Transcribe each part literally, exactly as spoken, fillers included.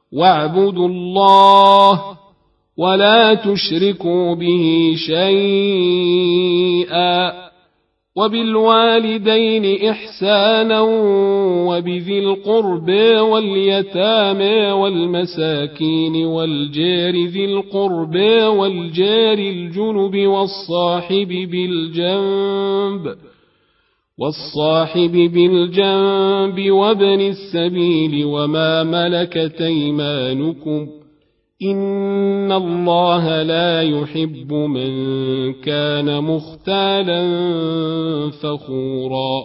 واعبدوا الله ولا تشركوا به شيئا وبالوالدين إحسانا وبذي القرب واليتامى والمساكين والجار ذي القرب والجار الجنب والصاحب بالجنب والصاحب بالجنب وابن السبيل وما ملكت أيمانكم إن الله لا يحب من كان مختالا فخورا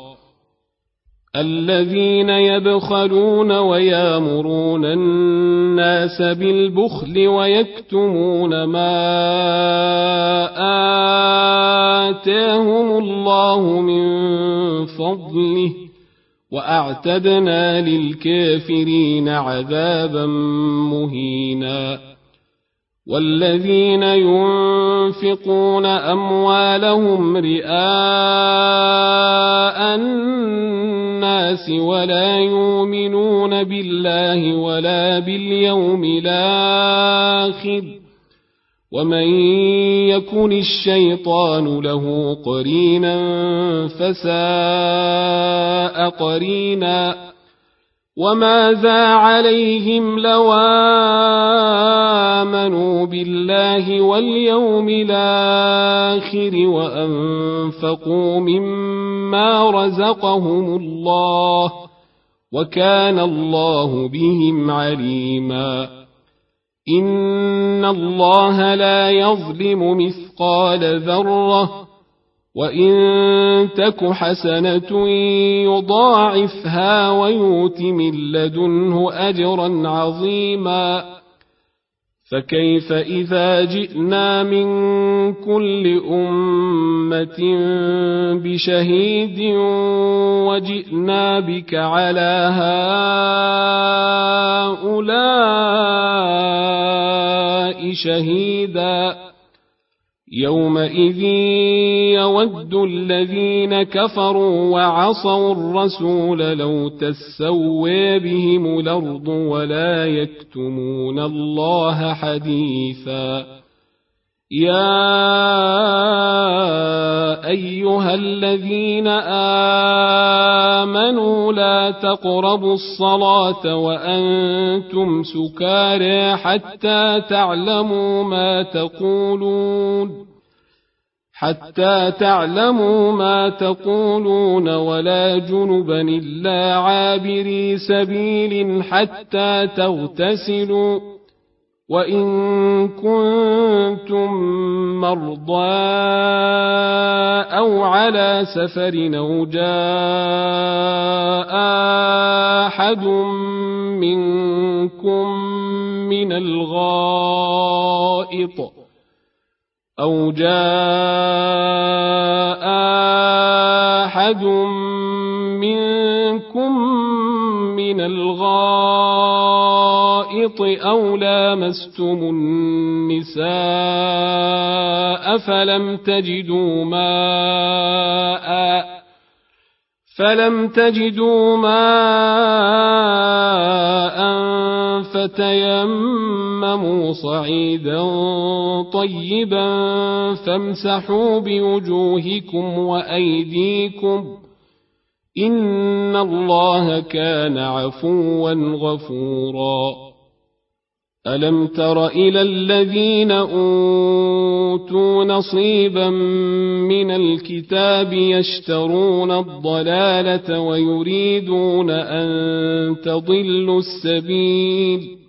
الذين يبخلون ويامرون الناس بالبخل ويكتمون ما آتاهم الله من فضله وأعتدنا للكافرين عذابا مهينا والذين ينفقون أموالهم رئاء الناس ولا يؤمنون بالله ولا باليوم الآخر ومن يكن الشيطان له قرينا فساء قرينا وماذا عليهم لو آمنوا بالله واليوم الآخر وأنفقوا مما رزقهم الله وكان الله بهم عليما إن الله لا يظلم مثقال ذرة وإن تك حسنة يضاعفها ويؤت من لدنه أجرا عظيما فكيف إذا جئنا من كل أمة بشهيد وجئنا بك على هؤلاء شهيدا يومئذ يود الذين كفروا وعصوا الرسول لو تسوي بهم الأرض ولا يكتمون الله حديثا يا أيها الذين آمنوا لا تقربوا الصلاة وأنتم سكارى حتى تعلموا ما تقولون حتى تعلموا ما تقولون ولا جنبا إلا عابري سبيل حتى تغتسلوا وإن كنتم مرضى أو على سفر أو جاء أحد منكم من الغائط أو جاء أحد منكم من الغائط أو لامستم النساء فلم تجدوا ماء فلم تجدوا ماء فتيمموا صعيدا طيبا فامسحوا بوجوهكم وأيديكم إن الله كان عفوا غفورا ألم تر إلى الذين أوتوا نصيبا من الكتاب يشترون الضلالة ويريدون أن تضلوا السبيل